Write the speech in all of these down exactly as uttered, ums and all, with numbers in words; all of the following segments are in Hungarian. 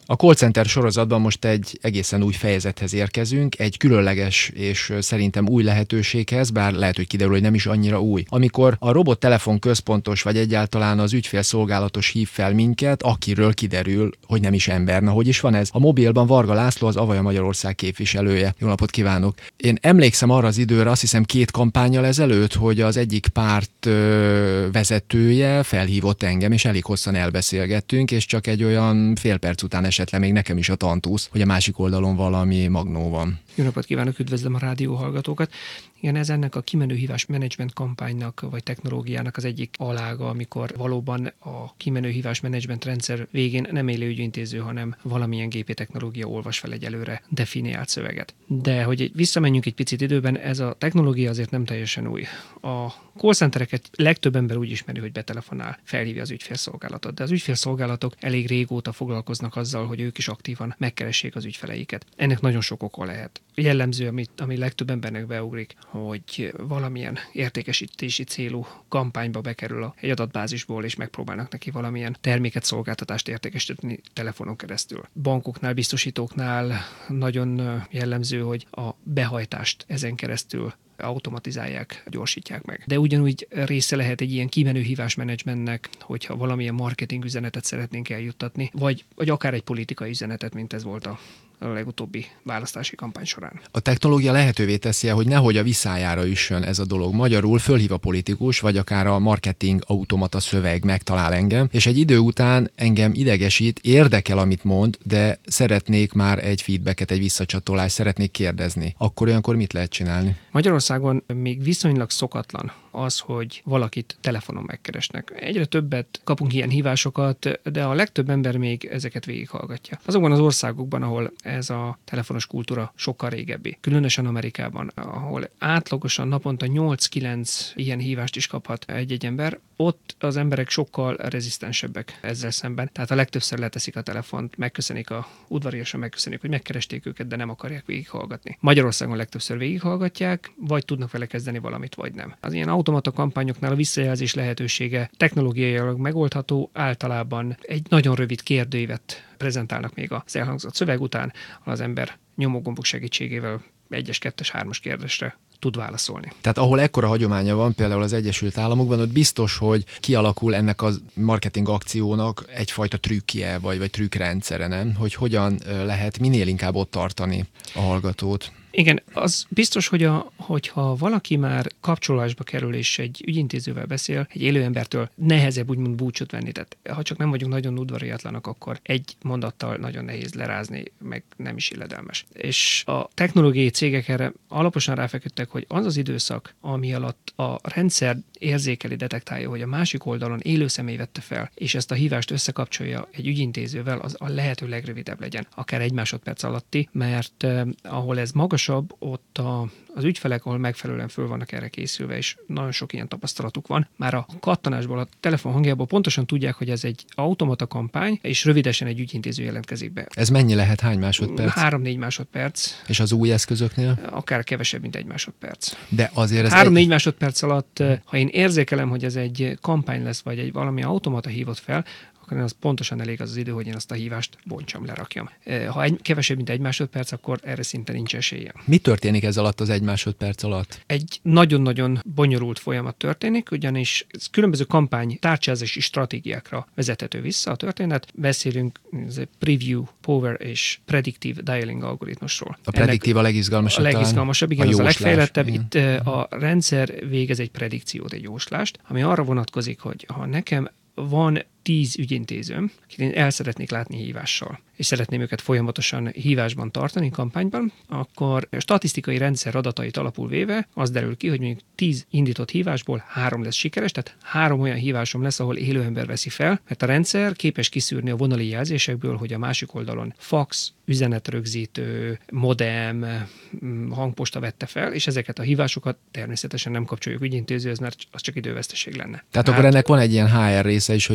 A call center sorozatban most egy egészen új fejezethez érkezünk, egy különleges és szerintem új lehetőséghez, bár lehet, hogy kiderül, hogy nem is annyira új. Amikor a robot telefon központos, vagy egyáltalán az ügyfélszolgálatos hív fel minket, akiről kiderül, hogy nem is ember. Na, hogy is van ez? A mobilban Varga László, az Avaja Magyarország képviselője. Jó napot kívánok! Én emlékszem arra az időre, azt hiszem két kampánnyal ezelőtt, hogy az egyik párt ö, vezetője felhívott engem, és elég hosszan elbeszélgettünk, és csak egy olyan fél perc után esett le még nekem is a tantusz, hogy a másik oldalon valami magnó van. Jó napot kívánok, üdvözlöm a rádió hallgatókat. Igen, ez ennek a kimenő hívás menedzsment kampánynak vagy technológiának az egyik alága, amikor valóban a kimenő hívás menedzsment rendszer végén nem élő ügyintéző, hanem valamilyen gépi technológia olvas fel egy előre definiált szöveget. De hogy visszamenjünk egy picit időben, ez a technológia azért nem teljesen új. A call centereket legtöbb ember úgy ismeri, hogy betelefonál, felhívja az ügyfélszolgálatot, de az ügyfélszolgálatok elég régóta foglalkoznak azzal, hogy ők is aktívan megkeressék az ügyfeleiket. Ennek nagyon sok oka lehet. Jellemző, amit, ami legtöbb embernek beugrik, hogy valamilyen értékesítési célú kampányba bekerül egy adatbázisból, és megpróbálnak neki valamilyen terméket, szolgáltatást értékesíteni telefonon keresztül. Bankoknál, biztosítóknál nagyon jellemző, hogy a behajtást ezen keresztül automatizálják, gyorsítják meg. De ugyanúgy része lehet egy ilyen kimenő hívásmenedzsmentnek, hogyha valamilyen marketing üzenetet szeretnénk eljuttatni, vagy, vagy akár egy politikai üzenetet, mint ez volt a a legutóbbi választási kampány során. A technológia lehetővé teszi, hogy nehogy a visszájára üssön ez a dolog. Magyarul fölhív a politikus, vagy akár a marketing automata szöveg megtalál engem, és egy idő után engem idegesít, érdekel, amit mond, de szeretnék már egy feedbacket, egy visszacsatolást, szeretnék kérdezni. Akkor olyankor mit lehet csinálni? Magyarországon még viszonylag szokatlan az, hogy valakit telefonon megkeresnek. Egyre többet kapunk ilyen hívásokat, de a legtöbb ember még ezeket végighallgatja. Azokban az országokban, ahol ez a telefonos kultúra sokkal régebbi, különösen Amerikában, ahol átlagosan naponta nyolc-kilenc ilyen hívást is kaphat egy-egy ember, ott az emberek sokkal rezisztensebbek ezzel szemben. Tehát a legtöbbször leteszik a telefont, megköszönik a udvariasan megköszönik, hogy megkeresték őket, de nem akarják végighallgatni. Magyarországon legtöbbször végighallgatják, vagy tudnak vele kezdeni valamit, vagy nem. Az ilyen automata kampányoknál a visszajelzés lehetősége technológiailag megoldható, általában egy nagyon rövid kérdőívet prezentálnak még az elhangzott szöveg után, az ember nyomógombok segítségével egyes, kettes, hármas kérdésre tud válaszolni. Tehát ahol ekkora hagyománya van, például az Egyesült Államokban, ott biztos, hogy kialakul ennek a marketing akciónak egyfajta trükkje, vagy, vagy trükkrendszere, nem? Hogy hogyan lehet minél inkább ott tartani a hallgatót. Igen, az biztos, hogy a, hogyha valaki már kapcsolásba kerül és egy ügyintézővel beszél, egy élő embertől nehezebb úgymond búcsút venni. Tehát ha csak nem vagyunk nagyon udvariatlanak, akkor egy mondattal nagyon nehéz lerázni, meg nem is illedelmes. És a technológiai cégek erre alaposan ráfeküdtek, hogy az az időszak, ami alatt a rendszer érzékeli, detektálja, hogy a másik oldalon élő személy vette fel, és ezt a hívást összekapcsolja egy ügyintézővel, az a lehető legrövidebb legyen, akár egy másodperc alatti, mert eh, ahol ez magasabb, ott a, az ügyfelek, ahol megfelelően föl vannak erre készülve, és nagyon sok ilyen tapasztalatuk van. Már a kattanásból, a telefon hangjából pontosan tudják, hogy ez egy automata kampány, és rövidesen egy ügyintéző jelentkezik be. Ez mennyi lehet? Hány másodperc? Három-négy másodperc. És az új eszközöknél? Akár kevesebb, mint egy másodperc. De azért ez Három-négy egy... másodperc alatt, ha én érzékelem, hogy ez egy kampány lesz, vagy egy valami automata hívott fel, akkor az pontosan elég az az idő, hogy én azt a hívást bontsam, lerakjam. Ha egy, kevesebb, mint egy másodperc, akkor erre szinte nincs esélye. Mi történik ez alatt az egy másodperc alatt? Egy nagyon-nagyon bonyolult folyamat történik, ugyanis különböző kampány tárcsázási stratégiákra vezethető vissza a történet. Beszélünk ez preview, power és predictive dialing algoritmusról. A prediktív a legizgalmasabb. A legizgalmasabb, igen, a az a legfejlettebb. Igen. Itt a rendszer végez egy predikciót, egy jóslást, ami arra vonatkozik, hogy ha nekem van tíz ügyintézőm, akit én el szeretnék látni hívással, és szeretném őket folyamatosan hívásban tartani, kampányban, akkor a statisztikai rendszer adatait alapul véve az derül ki, hogy mondjuk tíz indított hívásból három lesz sikeres, tehát három olyan hívásom lesz, ahol élő ember veszi fel, mert a rendszer képes kiszűrni a vonali jelzésekből, hogy a másik oldalon fax, üzenetrögzítő, modem, hangposta vette fel, és ezeket a hívásokat természetesen nem kapcsoljuk ügyintézőhöz, mert az csak időveszteség lenne. Tehát hát, akkor ennek van egy ilyen há er része is, hogy én a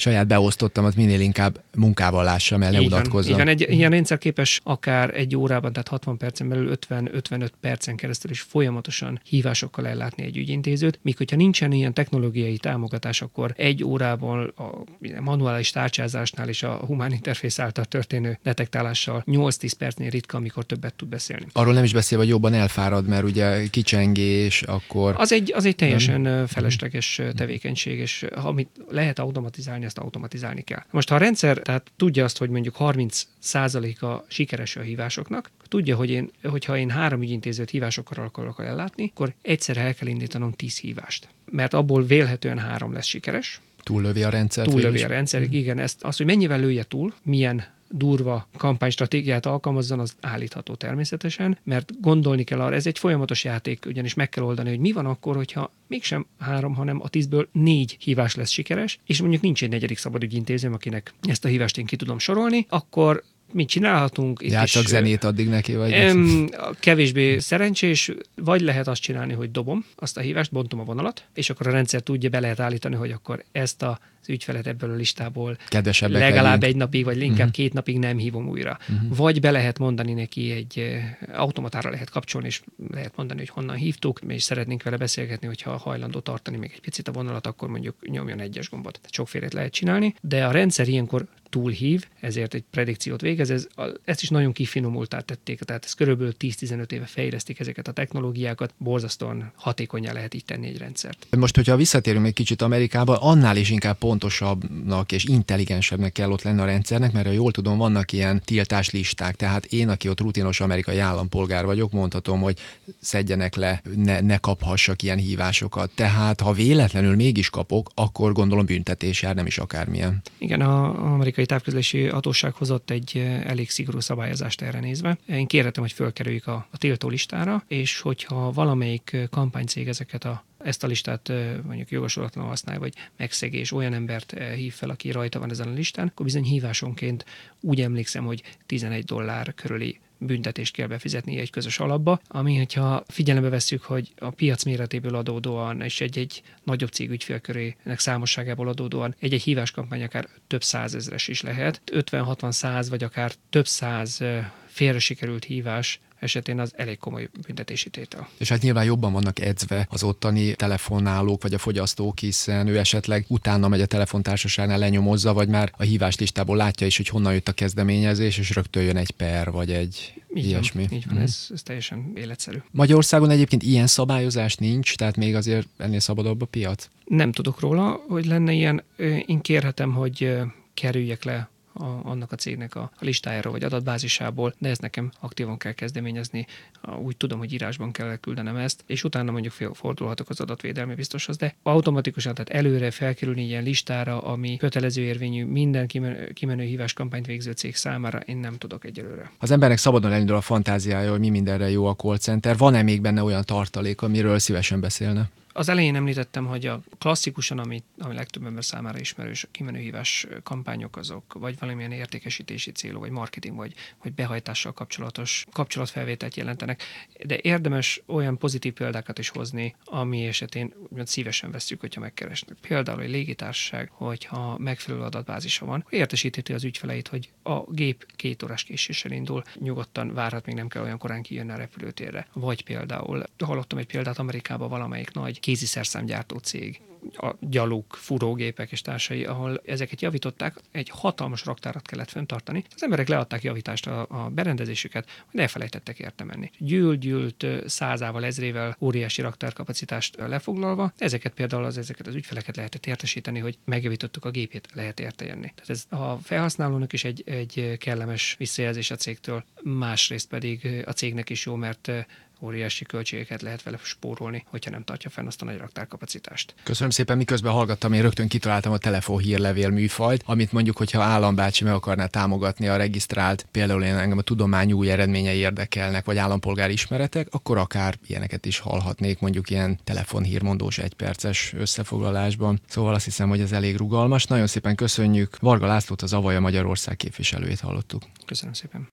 saját beosztottamat minél inkább munkával lássam el, ne unatkozzam. Így van, egy ilyen rendszer képes akár egy órában, tehát hatvan percen belül ötven-ötvenöt percen keresztül is folyamatosan hívásokkal ellátni egy ügyintézőt, míg hogyha nincsen ilyen technológiai támogatás, akkor egy órával a manuális tárcsázásnál és a humán interfész által történő detektálással nyolc-tíz percnél ritka, amikor többet tud beszélni. Arról nem is beszélve, hogy jobban elfárad, mert ugye kicsengés, akkor... Az egy, az egy teljesen felesleges tevékenység, és ha amit lehet automatizálni, ezt automatizálni kell. Most ha a rendszer tehát tudja azt, hogy mondjuk harminc százaléka sikeres a hívásoknak, tudja, hogy én, hogyha én három ügyintézőt hívásokkal akarok ellátni, akkor egyszerre el kell indítanom tíz hívást. Mert abból vélhetően három lesz sikeres. Túllövi a rendszer. Túllövi a rendszer, mm. igen. Ezt, az, hogy mennyivel lője túl, milyen durva kampánystratégiát alkalmazzon, az állítható természetesen, mert gondolni kell arra, ez egy folyamatos játék, ugyanis meg kell oldani, hogy mi van akkor, hogyha mégsem három, hanem a tízből négy hívás lesz sikeres, és mondjuk nincs egy negyedik szabadügyintézőm, akinek ezt a hívást én ki tudom sorolni, akkor mit csinálhatunk? Itt Játszak zenét addig neki, vagy? Em, kevésbé szerencsés, vagy lehet azt csinálni, hogy dobom azt a hívást, bontom a vonalat, és akkor a rendszer tudja, be lehet állítani, hogy akkor ezt a az ügyfelet ebből a listából legalább legyünk. Egy napig, vagy inkább uh-huh. két napig nem hívom újra. Uh-huh. Vagy be lehet mondani neki, egy automatára lehet kapcsolni, és lehet mondani, hogy honnan hívtuk, és szeretnénk vele beszélgetni, hogyha hajlandó tartani még egy picit a vonalat, akkor mondjuk nyomjon egyes gombot. Tehát sokfélét lehet csinálni, de a rendszer ilyenkor túlhív, ezért egy predikciót végez, ez, ezt is nagyon kifinomultá tették, tehát ez körülbelül tíz-tizenöt éve fejlesztik ezeket a technológiákat, borzasztóan hatékonnyá lehet így tenni egy rendszert. Most, hogyha visszatérünk egy kicsit Amerikába, annál is inkább pontosabbnak és intelligensebbnek kell ott lenni a rendszernek, mert ha jól tudom, vannak ilyen tiltáslisták, tehát én, aki ott rutinos amerikai állampolgár vagyok, mondhatom, hogy szedjenek le, ne, ne kaphassak ilyen hívásokat. Tehát, ha véletlenül mégis kapok, akkor gondolom büntetés jár, nem is akármilyen. Igen, az amerikai távközlési hatóság hozott egy elég szigorú szabályozást erre nézve. Én kérhetem, hogy fölkerüljük a, a tiltó listára, és hogyha valamelyik kampánycég ezeket a ezt a listát mondjuk jogosulatlanul használja, vagy megszegés, olyan embert hív fel, aki rajta van ezen a listán, akkor bizony hívásonként úgy emlékszem, hogy tizenegy dollár körüli büntetést kell befizetni egy közös alapba, ami, hogyha figyelembe vesszük, hogy a piac méretéből adódóan és egy-egy nagyobb cég ügyfélkörének számosságából adódóan egy-egy híváskampány akár több százezres is lehet, ötven-hatvan-száz vagy akár több száz félre sikerült hívás esetén az elég komoly büntetési tétel. És hát nyilván jobban vannak edzve az ottani telefonálók vagy a fogyasztók, hiszen ő esetleg utána megy a telefontársaságnál, lenyomozza, vagy már a híváslistából látja is, hogy honnan jött a kezdeményezés, és rögtön jön egy per, vagy egy így ilyesmi. Van, így van, hmm. ez, ez teljesen életszerű. Magyarországon egyébként ilyen szabályozás nincs, tehát még azért ennél szabadabb a piac? Nem tudok róla, hogy lenne ilyen. Én kérhetem, hogy kerüljek le A, annak a cégnek a, a listájáról vagy adatbázisából, de ezt nekem aktívan kell kezdeményezni. Úgy tudom, hogy írásban kell küldenem ezt, és utána mondjuk fordulhatok az adatvédelmi biztoshoz, de automatikusan, tehát előre felkerülni ilyen listára, ami kötelező érvényű minden kimenő, kimenő hívás kampányt végző cég számára, én nem tudok egyelőre. Az embernek szabadon elindul a fantáziája, hogy mi mindenre jó a call center. Van-e még benne olyan tartalék, amiről szívesen beszélne? Az elején említettem, hogy a klasszikusan, ami, ami legtöbb ember számára ismerős, a kimenőhívás kampányok azok, vagy valamilyen értékesítési célú, vagy marketing, vagy, vagy behajtással kapcsolatos kapcsolatfelvételt jelentenek. De érdemes olyan pozitív példákat is hozni, ami esetén szívesen vesszük, hogyha megkeresnek. Például egy légitársaság, hogyha megfelelő adatbázisa van, értesítheti az ügyfeleit, hogy a gép két órás késéssel indul, nyugodtan várhat, még nem kell olyan korán kijönni a repülőtérre. Vagy például, hallottam egy példát, Amerikában valamelyik nagy kéziszerszámgyártó cég, a gyaluk, furógépek és társai, ahol ezeket javították, egy hatalmas raktárat kellett fenntartani. Az emberek leadták javítást a, a berendezésüket, hogy elfelejtettek érte menni. Gyűlt-gyűlt százával, ezrével óriási raktárkapacitást lefoglalva, ezeket például az, ezeket az ügyfeleket lehetett értesíteni, hogy megjavítottuk a gépét, lehet érte jönni. Tehát ez a felhasználónak is egy, egy kellemes visszajelzés a cégtől, másrészt pedig a cégnek is jó, mert óriási költségeket lehet vele spórolni, hogyha nem tartja fenn azt a nagy raktárkapacitást. Köszönöm szépen, miközben hallgattam, én rögtön kitaláltam a telefonhírlevél műfajt, amit mondjuk, hogyha állambácsi meg akarná támogatni a regisztrált, például én engem a tudomány új eredményei érdekelnek, vagy állampolgári ismeretek, akkor akár ilyeneket is hallhatnék, mondjuk ilyen telefonhírmondós egyperces összefoglalásban. Szóval azt hiszem, hogy ez elég rugalmas. Nagyon szépen köszönjük. Varga Lászlót, az Avaja Magyarország képviselőjét hallottuk. Köszönöm szépen.